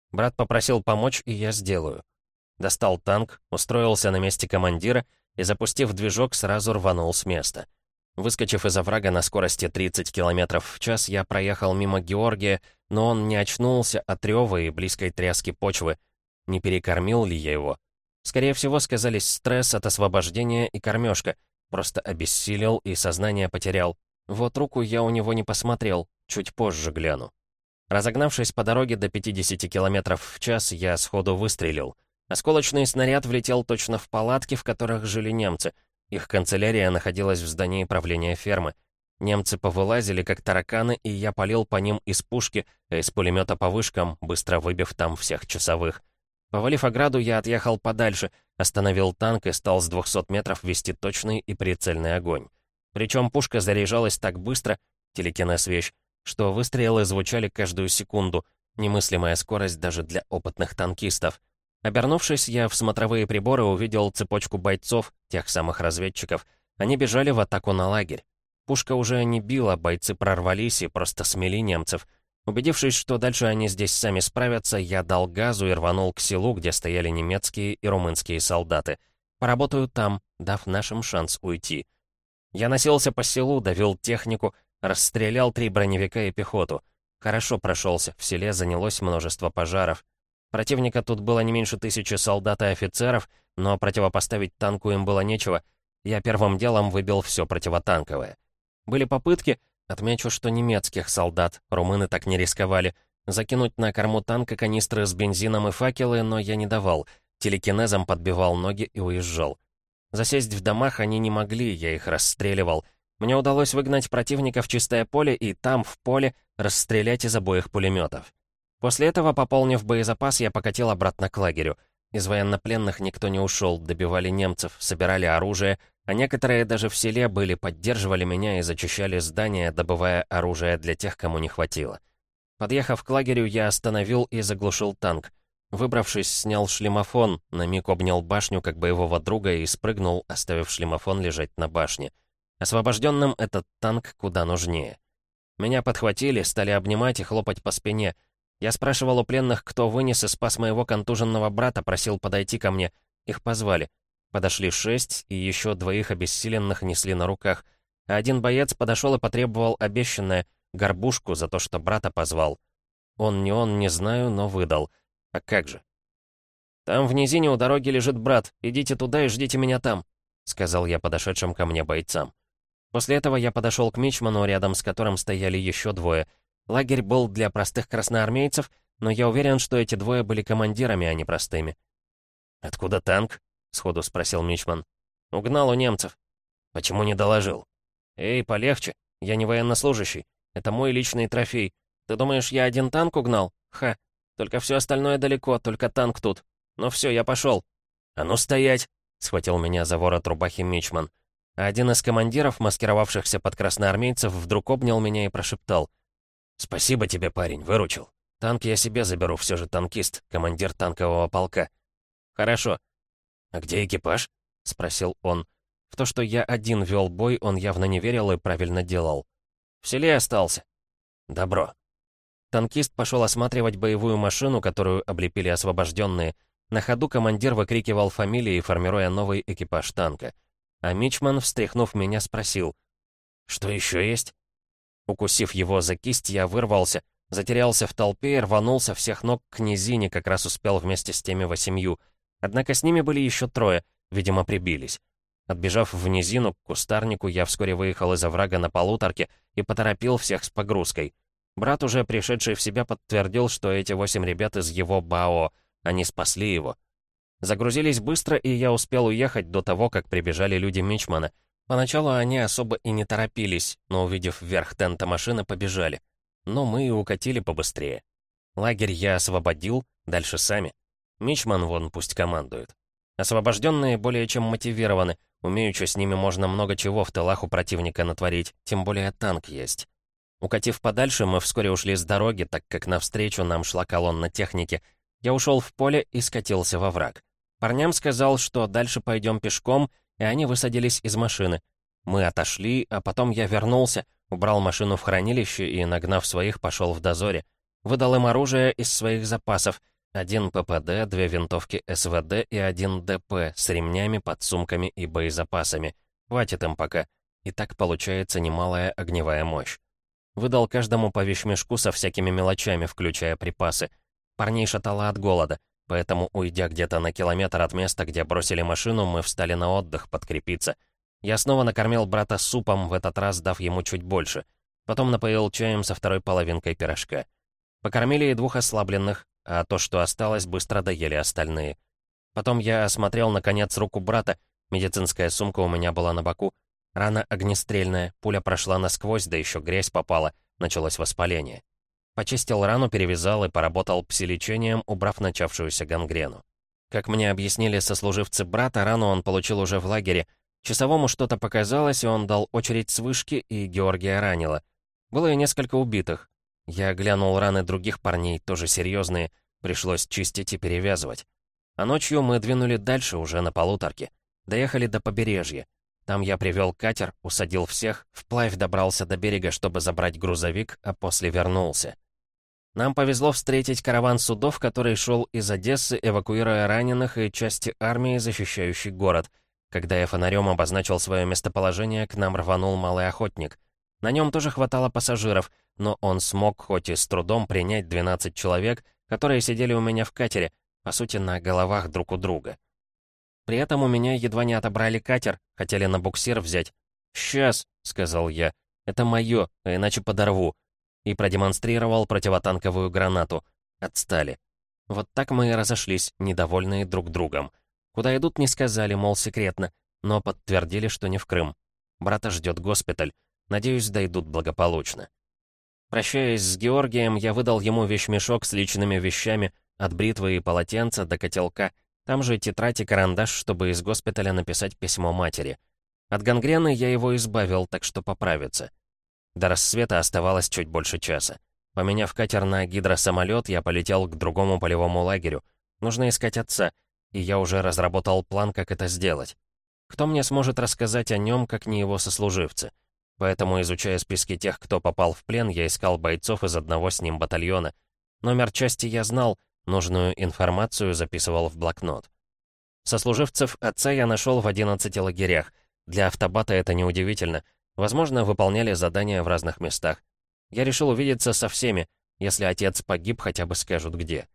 Брат попросил помочь, и я сделаю. Достал танк, устроился на месте командира и, запустив движок, сразу рванул с места. Выскочив из оврага на скорости тридцать километров в час, я проехал мимо Георгия, но он не очнулся от рёва и близкой тряски почвы. Не перекормил ли я его? Скорее всего, сказались стресс от освобождения и кормежка. Просто обессилел и сознание потерял. Вот руку я у него не посмотрел, чуть позже гляну. Разогнавшись по дороге до пятидесяти километров в час, я сходу выстрелил. Осколочный снаряд влетел точно в палатки, в которых жили немцы. Их канцелярия находилась в здании правления фермы. Немцы повылазили, как тараканы, и я палил по ним из пушки, а из пулемета по вышкам, быстро выбив там всех часовых. Повалив ограду, я отъехал подальше, остановил танк и стал с двухсот метров вести точный и прицельный огонь. Причем пушка заряжалась так быстро, телекинез вещь, что выстрелы звучали каждую секунду, немыслимая скорость даже для опытных танкистов. Обернувшись, я в смотровые приборы увидел цепочку бойцов, тех самых разведчиков. Они бежали в атаку на лагерь. Пушка уже не била, бойцы прорвались и просто смели немцев. Убедившись, что дальше они здесь сами справятся, я дал газу и рванул к селу, где стояли немецкие и румынские солдаты. Поработаю там, дав нашим шанс уйти. Я носился по селу, давил технику, расстрелял три броневика и пехоту. Хорошо прошелся, в селе занялось множество пожаров. Противника тут было не меньше тысячи солдат и офицеров, но противопоставить танку им было нечего. Я первым делом выбил все противотанковое. Были попытки, отмечу, что немецких солдат, румыны так не рисковали, закинуть на корму танка канистры с бензином и факелы, но я не давал, телекинезом подбивал ноги и уезжал. Засесть в домах они не могли, я их расстреливал. Мне удалось выгнать противника в чистое поле и там, в поле, расстрелять из обоих пулеметов. После этого, пополнив боезапас, я покатил обратно к лагерю. Из военнопленных никто не ушел, добивали немцев, собирали оружие, а некоторые даже в селе были, поддерживали меня и зачищали здания, добывая оружие для тех, кому не хватило. Подъехав к лагерю, я остановил и заглушил танк. Выбравшись, снял шлемофон, на миг обнял башню как боевого друга и спрыгнул, оставив шлемофон лежать на башне. Освобожденным этот танк куда нужнее. Меня подхватили, стали обнимать и хлопать по спине. Я спрашивал у пленных, кто вынес и спас моего контуженного брата, просил подойти ко мне. Их позвали. Подошли шесть, и еще двоих обессиленных несли на руках. А один боец подошел и потребовал обещанное — горбушку за то, что брата позвал. Он не он, не знаю, но выдал. А как же? «Там в низине у дороги лежит брат. Идите туда и ждите меня там», — сказал я подошедшим ко мне бойцам. После этого я подошел к мичману, рядом с которым стояли еще двое. Лагерь был для простых красноармейцев, но я уверен, что эти двое были командирами, а не простыми. «Откуда танк?» — сходу спросил мичман. «Угнал у немцев». «Почему не доложил?» «Эй, полегче. Я не военнослужащий. Это мой личный трофей. Ты думаешь, я один танк угнал? Ха. Только все остальное далеко, только танк тут. Ну все, я пошел». «А ну стоять!» — схватил меня за ворот рубахи мичман. А один из командиров, маскировавшихся под красноармейцев, вдруг обнял меня и прошептал: «Спасибо тебе, парень, выручил. Танк я себе заберу, все же танкист, командир танкового полка». «Хорошо». «А где экипаж?» — спросил он. В то, что я один вел бой, он явно не верил и правильно делал. «В селе остался». «Добро». Танкист пошел осматривать боевую машину, которую облепили освобожденные. На ходу командир выкрикивал фамилии, формируя новый экипаж танка. А мичман, встряхнув меня, спросил: «Что еще есть?» Укусив его за кисть, я вырвался, затерялся в толпе и рванул со всех ног к низине, как раз успел вместе с теми восемью. Однако с ними были еще трое, видимо, прибились. Отбежав в низину к кустарнику, я вскоре выехал из оврага на полуторке и поторопил всех с погрузкой. Брат, уже пришедший в себя, подтвердил, что эти восемь ребят из его БАО, они спасли его. Загрузились быстро, и я успел уехать до того, как прибежали люди мичмана. Поначалу они особо и не торопились, но, увидев верх тента машины, побежали. Но мы и укатили побыстрее. Лагерь я освободил, дальше сами. Мичман вон пусть командует. Освобожденные более чем мотивированы, умеючи с ними можно много чего в тылах у противника натворить, тем более танк есть. Укатив подальше, мы вскоре ушли с дороги, так как навстречу нам шла колонна техники. Я ушел в поле и скатился во враг. Парням сказал, что дальше пойдем пешком, и они высадились из машины. Мы отошли, а потом я вернулся, убрал машину в хранилище и, нагнав своих, пошел в дозоре. Выдал им оружие из своих запасов. Один ППД, две винтовки СВД и один ДП с ремнями, подсумками и боезапасами. Хватит им пока. И так получается немалая огневая мощь. Выдал каждому по вещмешку со всякими мелочами, включая припасы. Парней шатало от голода, поэтому, уйдя где-то на километр от места, где бросили машину, мы встали на отдых подкрепиться. Я снова накормил брата супом, в этот раз дав ему чуть больше. Потом напоил чаем со второй половинкой пирожка. Покормили и двух ослабленных, а то, что осталось, быстро доели остальные. Потом я осмотрел, наконец, руку брата. Медицинская сумка у меня была на боку. Рана огнестрельная, пуля прошла насквозь, да еще грязь попала, началось воспаление. Почистил рану, перевязал и поработал пси-лечением, убрав начавшуюся гангрену. Как мне объяснили сослуживцы брата, рану он получил уже в лагере. Часовому что-то показалось, и он дал очередь с вышки, и Георгия ранило. Было и несколько убитых. Я глянул раны других парней, тоже серьезные, пришлось чистить и перевязывать. А ночью мы двинули дальше, уже на полуторке. Доехали до побережья. Там я привел катер, усадил всех, вплавь добрался до берега, чтобы забрать грузовик, а после вернулся. Нам повезло встретить караван судов, который шел из Одессы, эвакуируя раненых и части армии, защищающей город. Когда я фонарем обозначил свое местоположение, к нам рванул малый охотник. На нем тоже хватало пассажиров, но он смог хоть и с трудом принять двенадцать человек, которые сидели у меня в катере, по сути, на головах друг у друга. При этом у меня едва не отобрали катер, хотели на буксир взять. «Сейчас», — сказал я, — «это мое, а иначе подорву». И продемонстрировал противотанковую гранату. Отстали. Вот так мы и разошлись, недовольные друг другом. Куда идут, не сказали, мол, секретно, но подтвердили, что не в Крым. Брата ждет госпиталь. Надеюсь, дойдут благополучно. Прощаясь с Георгием, я выдал ему вещмешок с личными вещами, от бритвы и полотенца до котелка. Там же тетрадь и карандаш, чтобы из госпиталя написать письмо матери. От гангрены я его избавил, так что поправится. До рассвета оставалось чуть больше часа. Поменяв катер на гидросамолет, я полетел к другому полевому лагерю. Нужно искать отца, и я уже разработал план, как это сделать. Кто мне сможет рассказать о нем, как не его сослуживцы? Поэтому, изучая списки тех, кто попал в плен, я искал бойцов из одного с ним батальона. Номер части я знал, нужную информацию записывал в блокнот. Сослуживцев отца я нашел в одиннадцати лагерях. Для автобата это неудивительно. Возможно, выполняли задания в разных местах. Я решил увидеться со всеми. Если отец погиб, хотя бы скажут где.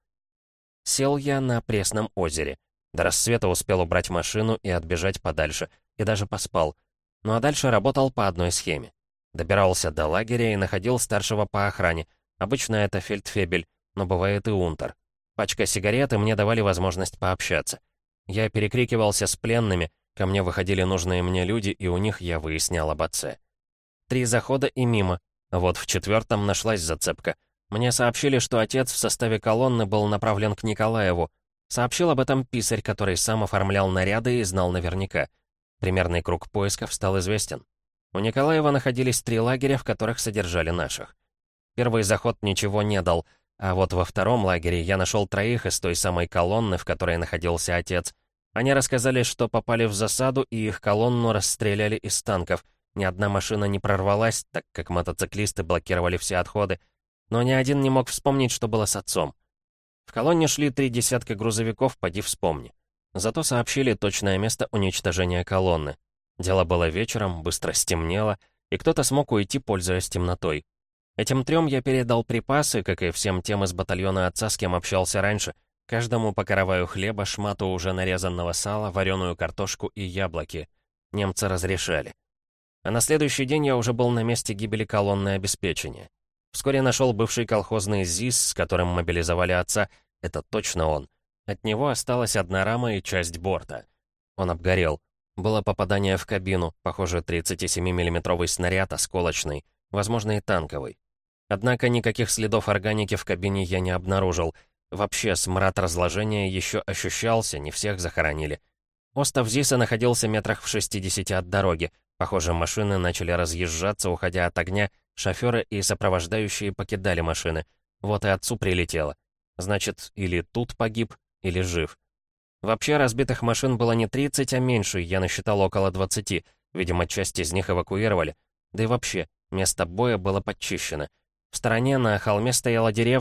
Сел я на Пресном озере. До рассвета успел убрать машину и отбежать подальше. И даже поспал. Ну а дальше работал по одной схеме. Добирался до лагеря и находил старшего по охране. Обычно это фельдфебель, но бывает и унтер. Пачка сигарет, и мне давали возможность пообщаться. Я перекрикивался с пленными, ко мне выходили нужные мне люди, и у них я выяснял об отце. Три захода и мимо. Вот в четвертом нашлась зацепка. Мне сообщили, что отец в составе колонны был направлен к Николаеву. Сообщил об этом писарь, который сам оформлял наряды и знал наверняка. Примерный круг поисков стал известен. У Николаева находились три лагеря, в которых содержали наших. Первый заход ничего не дал, а вот во втором лагере я нашел троих из той самой колонны, в которой находился отец. Они рассказали, что попали в засаду, и их колонну расстреляли из танков. Ни одна машина не прорвалась, так как мотоциклисты блокировали все отходы. Но ни один не мог вспомнить, что было с отцом. В колонне шли три десятка грузовиков, поди вспомни. Зато сообщили точное место уничтожения колонны. Дело было вечером, быстро стемнело, и кто-то смог уйти, пользуясь темнотой. Этим трем я передал припасы, как и всем тем из батальона отца, с кем общался раньше. Каждому по караваю хлеба, шмату уже нарезанного сала, вареную картошку и яблоки. Немцы разрешали. А на следующий день я уже был на месте гибели колонны обеспечения. Вскоре нашел бывший колхозный ЗИС, с которым мобилизовали отца. Это точно он. От него осталась одна рама и часть борта. Он обгорел. Было попадание в кабину, похоже, тридцатисемимиллиметровый снаряд, осколочный, возможно, и танковый. Однако никаких следов органики в кабине я не обнаружил. Вообще, смрад разложения еще ощущался, не всех захоронили. Остов ЗИСа находился метрах в шестидесяти от дороги. Похоже, машины начали разъезжаться, уходя от огня. Шоферы и сопровождающие покидали машины. Вот и отцу прилетело. Значит, или тут погиб, или жив. Вообще, разбитых машин было не тридцать, а меньше, я насчитал около двадцати. Видимо, часть из них эвакуировали. Да и вообще, место боя было подчищено. В стороне на холме стояла деревня.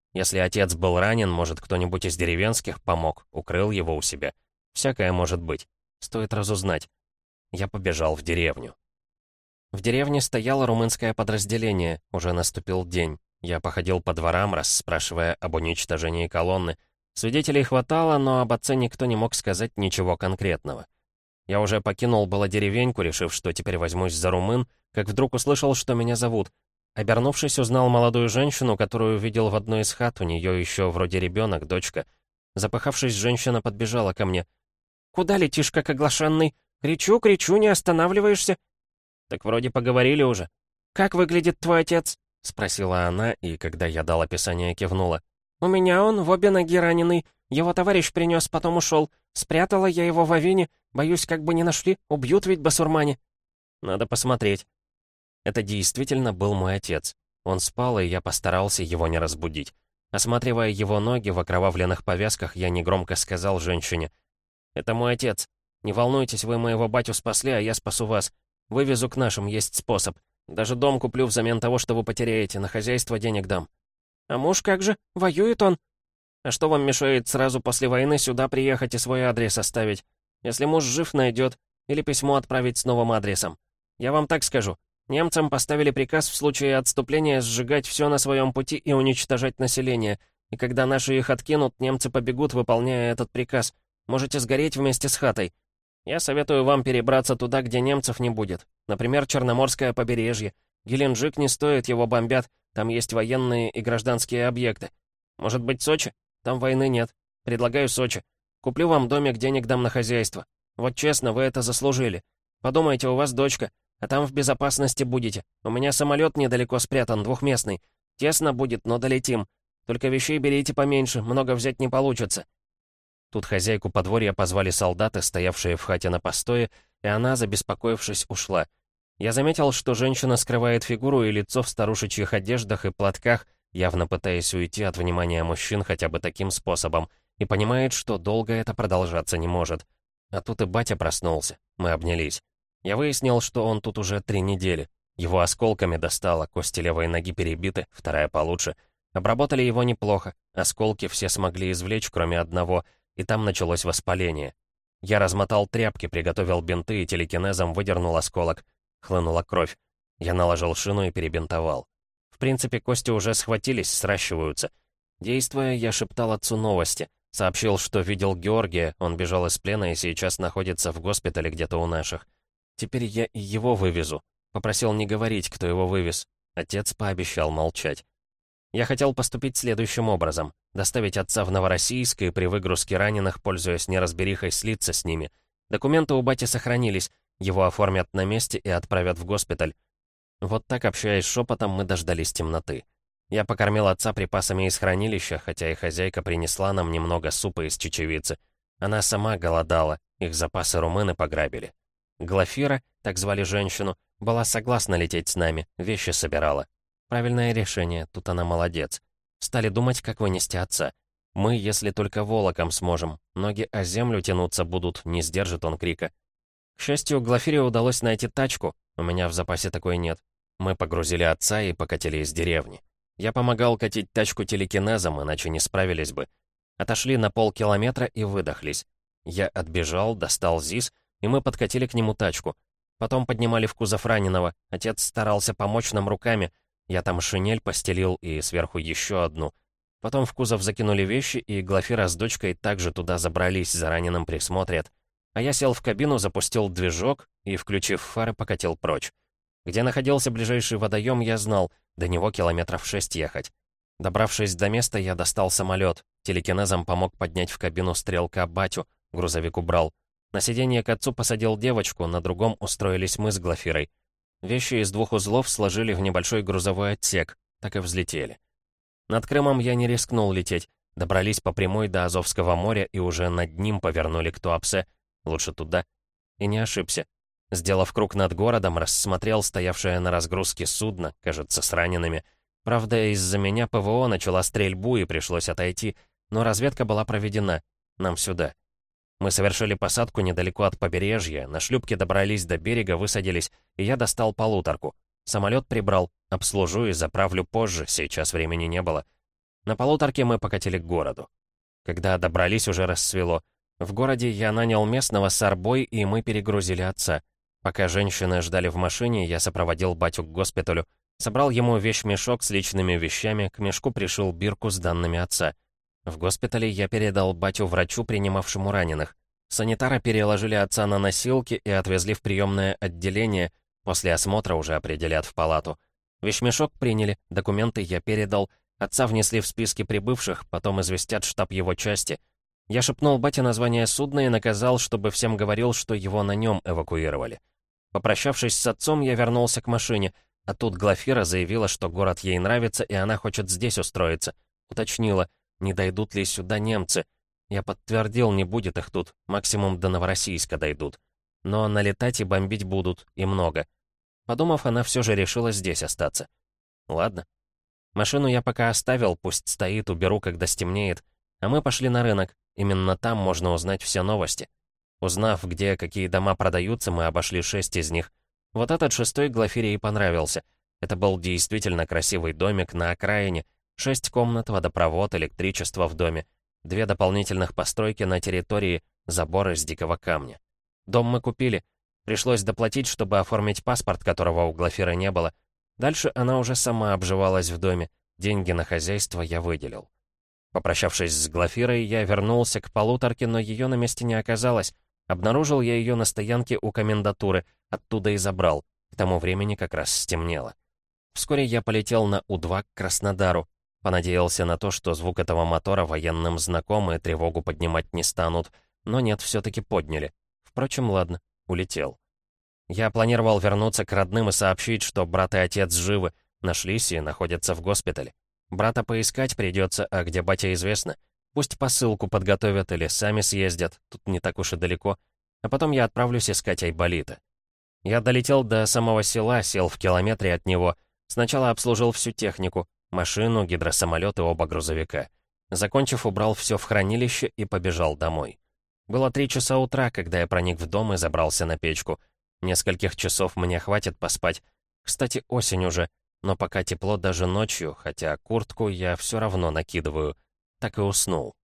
Если отец был ранен, может, кто-нибудь из деревенских помог, укрыл его у себя. Всякое может быть. Стоит разузнать. Я побежал в деревню. В деревне стояло румынское подразделение. Уже наступил день. Я походил по дворам, расспрашивая об уничтожении колонны. Свидетелей хватало, но об отце никто не мог сказать ничего конкретного. Я уже покинул было деревеньку, решив, что теперь возьмусь за румын, как вдруг услышал, что меня зовут. Обернувшись, узнал молодую женщину, которую видел в одной из хат, у нее еще вроде ребенок, дочка. Запыхавшись, женщина подбежала ко мне. «Куда летишь, как оглашенный? Кричу, кричу, не останавливаешься?» «Так вроде поговорили уже». «Как выглядит твой отец?» — спросила она, и когда я дал описание, кивнула. «У меня он в обе ноги раненый. Его товарищ принес, потом ушел. Спрятала я его в авине. Боюсь, как бы не нашли. Убьют ведь басурмане». «Надо посмотреть». Это действительно был мой отец. Он спал, и я постарался его не разбудить. Осматривая его ноги в окровавленных повязках, я негромко сказал женщине. «Это мой отец. Не волнуйтесь, вы моего батю спасли, а я спасу вас. Вывезу к нашим, есть способ. Даже дом куплю взамен того, что вы потеряете, на хозяйство денег дам». «А муж как же? Воюет он?» «А что вам мешает сразу после войны сюда приехать и свой адрес оставить? Если муж жив, найдет. Или письмо отправить с новым адресом. Я вам так скажу. Немцам поставили приказ в случае отступления сжигать все на своем пути и уничтожать население. И когда наши их откинут, немцы побегут, выполняя этот приказ. Можете сгореть вместе с хатой. Я советую вам перебраться туда, где немцев не будет. Например, Черноморское побережье. Геленджик не стоит, его бомбят. Там есть военные и гражданские объекты. Может быть, Сочи? Там войны нет. Предлагаю Сочи. Куплю вам домик, денег дам на хозяйство. Вот честно, вы это заслужили. Подумайте, у вас дочка, а там в безопасности будете. У меня самолет недалеко спрятан, двухместный. Тесно будет, но долетим. Только вещей берите поменьше, много взять не получится». Тут хозяйку подворья позвали солдаты, стоявшие в хате на постое, и она, забеспокоившись, ушла. Я заметил, что женщина скрывает фигуру и лицо в старушечьих одеждах и платках, явно пытаясь уйти от внимания мужчин хотя бы таким способом, и понимает, что долго это продолжаться не может. А тут и батя проснулся. Мы обнялись. Я выяснил, что он тут уже три недели. Его осколками достало, кости левой ноги перебиты, вторая получше. Обработали его неплохо, осколки все смогли извлечь, кроме одного, и там началось воспаление. Я размотал тряпки, приготовил бинты и телекинезом выдернул осколок. Хлынула кровь. Я наложил шину и перебинтовал. В принципе, кости уже схватились, сращиваются. Действуя, я шептал отцу новости. Сообщил, что видел Георгия, он бежал из плена и сейчас находится в госпитале где-то у наших. Теперь я и его вывезу. Попросил не говорить, кто его вывез. Отец пообещал молчать. Я хотел поступить следующим образом. Доставить отца в Новороссийск и при выгрузке раненых, пользуясь неразберихой, слиться с ними. Документы у бати сохранились. Его оформят на месте и отправят в госпиталь. Вот так, общаясь шепотом, мы дождались темноты. Я покормил отца припасами из хранилища, хотя и хозяйка принесла нам немного супа из чечевицы. Она сама голодала, их запасы румыны пограбили. Глафира, так звали женщину, была согласна лететь с нами, вещи собирала. Правильное решение, тут она молодец. Стали думать, как вынести отца. Мы, если только волоком сможем, ноги о землю тянуться будут, не сдержит он крика. К счастью, Глафире удалось найти тачку, у меня в запасе такой нет. Мы погрузили отца и покатили из деревни. Я помогал катить тачку телекинезом, иначе не справились бы. Отошли на полкилометра и выдохлись. Я отбежал, достал ЗИС, и мы подкатили к нему тачку. Потом поднимали в кузов раненого. Отец старался помочь нам руками. Я там шинель постелил и сверху еще одну. Потом в кузов закинули вещи, и Глафира с дочкой также туда забрались, за раненым присмотрят. А я сел в кабину, запустил движок и, включив фары, покатил прочь. Где находился ближайший водоем, я знал, до него километров шесть ехать. Добравшись до места, я достал самолет. Телекинезом помог поднять в кабину стрелка батю, грузовик убрал. На сиденье к отцу посадил девочку, на другом устроились мы с Глафирой. Вещи из двух узлов сложили в небольшой грузовой отсек, так и взлетели. Над Крымом я не рискнул лететь. Добрались по прямой до Азовского моря и уже над ним повернули к Туапсе, лучше туда. И не ошибся. Сделав круг над городом, рассмотрел стоявшее на разгрузке судно, кажется, с ранеными. Правда, из-за меня ПВО начала стрельбу и пришлось отойти, но разведка была проведена. Нам сюда. Мы совершили посадку недалеко от побережья, на шлюпке добрались до берега, высадились, и я достал полуторку. Самолет прибрал, обслужу и заправлю позже, сейчас времени не было. На полуторке мы покатили к городу. Когда добрались, уже рассвело. В городе я нанял местного с арбой, и мы перегрузили отца. Пока женщины ждали в машине, я сопроводил батю к госпиталю, собрал ему вещмешок с личными вещами, к мешку пришил бирку с данными отца. В госпитале я передал батю врачу, принимавшему раненых. Санитары переложили отца на носилки и отвезли в приемное отделение, после осмотра уже определят в палату. Вещмешок приняли, документы я передал, отца внесли в списки прибывших, потом известят штаб его части. Я шепнул бате название судна и наказал, чтобы всем говорил, что его на нем эвакуировали. Попрощавшись с отцом, я вернулся к машине, а тут Глафира заявила, что город ей нравится, и она хочет здесь устроиться. Уточнила, не дойдут ли сюда немцы. Я подтвердил, не будет их тут, максимум до Новороссийска дойдут. Но налетать и бомбить будут, и много. Подумав, она все же решила здесь остаться. Ладно. Машину я пока оставил, пусть стоит, уберу, когда стемнеет. А мы пошли на рынок, именно там можно узнать все новости. Узнав, где какие дома продаются, мы обошли шесть из них. Вот этот шестой Глафире и понравился. Это был действительно красивый домик на окраине. Шесть комнат, водопровод, электричество в доме. Две дополнительных постройки на территории, забор из дикого камня. Дом мы купили. Пришлось доплатить, чтобы оформить паспорт, которого у Глафиры не было. Дальше она уже сама обживалась в доме. Деньги на хозяйство я выделил. Попрощавшись с Глафирой, я вернулся к полуторке, но ее на месте не оказалось. Обнаружил я ее на стоянке у комендатуры, оттуда и забрал. К тому времени как раз стемнело. Вскоре я полетел на У два к Краснодару. Понадеялся на то, что звук этого мотора военным знаком и тревогу поднимать не станут. Но нет, все-таки подняли. Впрочем, ладно, улетел. Я планировал вернуться к родным и сообщить, что брат и отец живы, нашлись и находятся в госпитале. Брата поискать придется, а где батя известно. Пусть посылку подготовят или сами съездят, тут не так уж и далеко. А потом я отправлюсь искать Айболита. Я долетел до самого села, сел в километре от него. Сначала обслужил всю технику, машину, гидросамолет и оба грузовика. Закончив, убрал все в хранилище и побежал домой. Было три часа утра, когда я проник в дом и забрался на печку. Нескольких часов мне хватит поспать. Кстати, осень уже, но пока тепло даже ночью, хотя куртку я все равно накидываю. Так и уснул.